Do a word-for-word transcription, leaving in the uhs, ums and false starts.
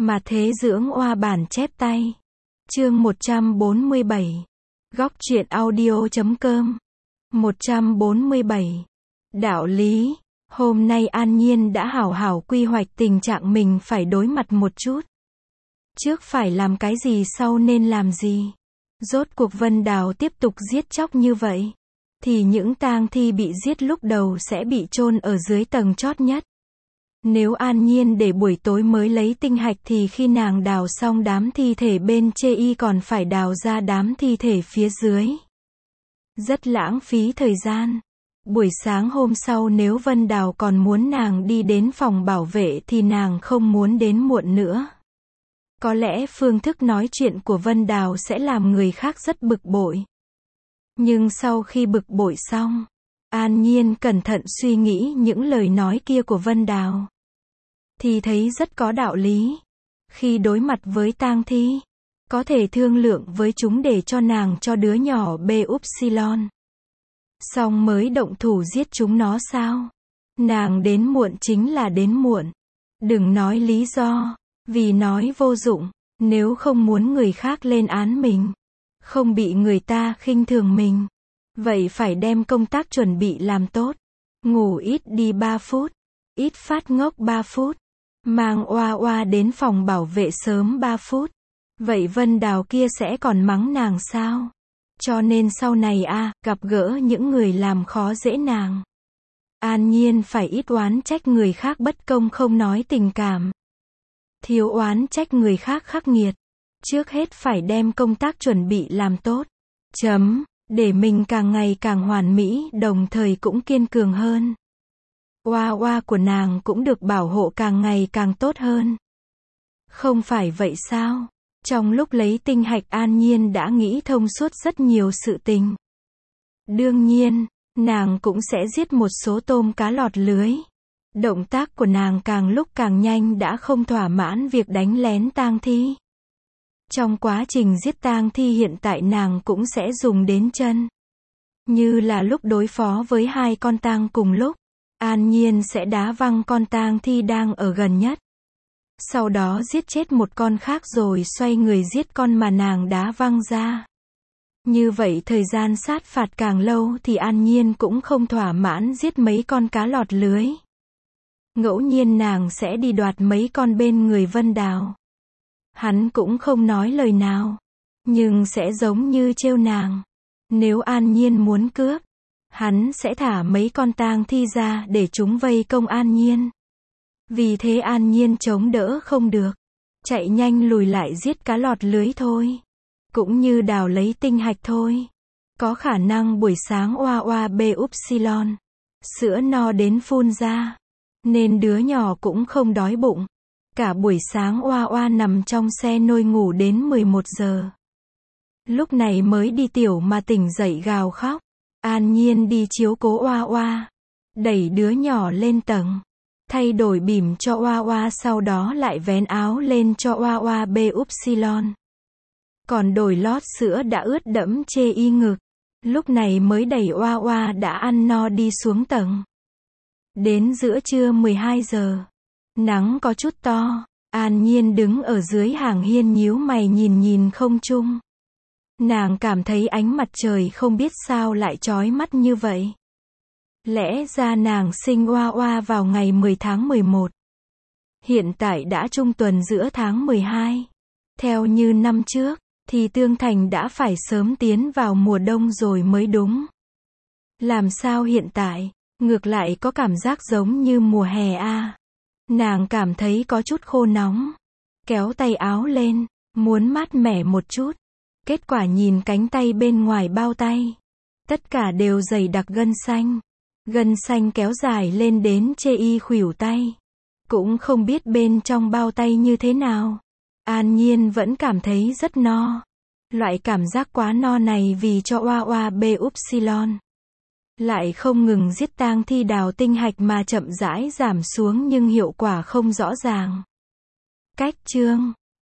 Mà thế dưỡng oa bản chép tay. Chương một trăm bốn mươi bảy. Góc truyện audio chấm com. một trăm bốn mươi bảy. Đạo lý. Hôm nay An Nhiên đã hảo hảo quy hoạch tình trạng mình phải đối mặt một chút. Trước phải làm cái gì, sau nên làm gì. Rốt cuộc Vân Đào tiếp tục giết chóc như vậy, thì những tang thi bị giết lúc đầu sẽ bị chôn ở dưới tầng chót nhất. Nếu An Nhiên để buổi tối mới lấy tinh hạch thì khi nàng đào xong đám thi thể bên trên y còn phải đào ra đám thi thể phía dưới. Rất lãng phí thời gian. Buổi sáng hôm sau nếu Vân Đào còn muốn nàng đi đến phòng bảo vệ thì nàng không muốn đến muộn nữa. Có lẽ phương thức nói chuyện của Vân Đào sẽ làm người khác rất bực bội. Nhưng sau khi bực bội xong, An Nhiên cẩn thận suy nghĩ những lời nói kia của Vân Đào, thì thấy rất có đạo lý. Khi đối mặt với tang thi, có thể thương lượng với chúng để cho nàng cho đứa nhỏ bê upsilon. Xong mới động thủ giết chúng nó sao? Nàng đến muộn chính là đến muộn. Đừng nói lý do, vì nói vô dụng. Nếu không muốn người khác lên án mình, không bị người ta khinh thường mình, vậy phải đem công tác chuẩn bị làm tốt. Ngủ ít đi ba phút, ít phát ngốc ba phút, mang oa oa đến phòng bảo vệ sớm ba phút. Vậy Vân Đào kia sẽ còn mắng nàng sao? Cho nên sau này a, à, gặp gỡ những người làm khó dễ nàng, An Nhiên phải ít oán trách người khác bất công không nói tình cảm. Thiếu oán trách người khác khắc nghiệt. Trước hết phải đem công tác chuẩn bị làm tốt. Chấm, để mình càng ngày càng hoàn mỹ đồng thời cũng kiên cường hơn. Oa oa của nàng cũng được bảo hộ càng ngày càng tốt hơn. Không phải vậy sao? Trong lúc lấy tinh hạch An Nhiên đã nghĩ thông suốt rất nhiều sự tình. Đương nhiên, nàng cũng sẽ giết một số tôm cá lọt lưới. Động tác của nàng càng lúc càng nhanh đã không thỏa mãn việc đánh lén tang thi. Trong quá trình giết tang thi hiện tại nàng cũng sẽ dùng đến chân. Như là lúc đối phó với hai con tang cùng lúc, An Nhiên sẽ đá văng con tang thi đang ở gần nhất. Sau đó giết chết một con khác rồi xoay người giết con mà nàng đá văng ra. Như vậy thời gian sát phạt càng lâu thì An Nhiên cũng không thỏa mãn giết mấy con cá lọt lưới. Ngẫu nhiên nàng sẽ đi đoạt mấy con bên người Vân Đào. Hắn cũng không nói lời nào, nhưng sẽ giống như trêu nàng. Nếu An Nhiên muốn cướp, hắn sẽ thả mấy con tang thi ra để chúng vây công An Nhiên. Vì thế An Nhiên chống đỡ không được, chạy nhanh lùi lại giết cá lọt lưới thôi. Cũng như đào lấy tinh hạch thôi. Có khả năng buổi sáng oa oa bê upsilon, sữa no đến phun ra, nên đứa nhỏ cũng không đói bụng. Cả buổi sáng oa oa nằm trong xe nôi ngủ đến mười một giờ. Lúc này mới đi tiểu mà tỉnh dậy gào khóc. An Nhiên đi chiếu cố oa oa, đẩy đứa nhỏ lên tầng, thay đổi bỉm cho oa oa, sau đó lại vén áo lên cho oa oa bê upsilon. Còn đổi lót sữa đã ướt đẫm chê y ngực. Lúc này mới đẩy oa oa đã ăn no đi xuống tầng. Đến giữa trưa mười hai giờ, nắng có chút to, An Nhiên đứng ở dưới hàng hiên nhíu mày nhìn nhìn không trung. Nàng cảm thấy ánh mặt trời không biết sao lại chói mắt như vậy. Lẽ ra nàng sinh oa oa vào ngày mười tháng mười một. Hiện tại đã trung tuần giữa tháng mười hai. Theo như năm trước, thì Tương Thành đã phải sớm tiến vào mùa đông rồi mới đúng. Làm sao hiện tại, ngược lại có cảm giác giống như mùa hè a? À? Nàng cảm thấy có chút khô nóng. Kéo tay áo lên, muốn mát mẻ một chút. Kết quả nhìn cánh tay bên ngoài bao tay. Tất cả đều dày đặc gân xanh. Gân xanh kéo dài lên đến chê y khuỷu tay. Cũng không biết bên trong bao tay như thế nào. An Nhiên vẫn cảm thấy rất no. Loại cảm giác quá no này vì cho oa oa bê upsilon. Lại không ngừng giết tang thi đào tinh hạch mà chậm rãi giảm xuống nhưng hiệu quả không rõ ràng. Cách chương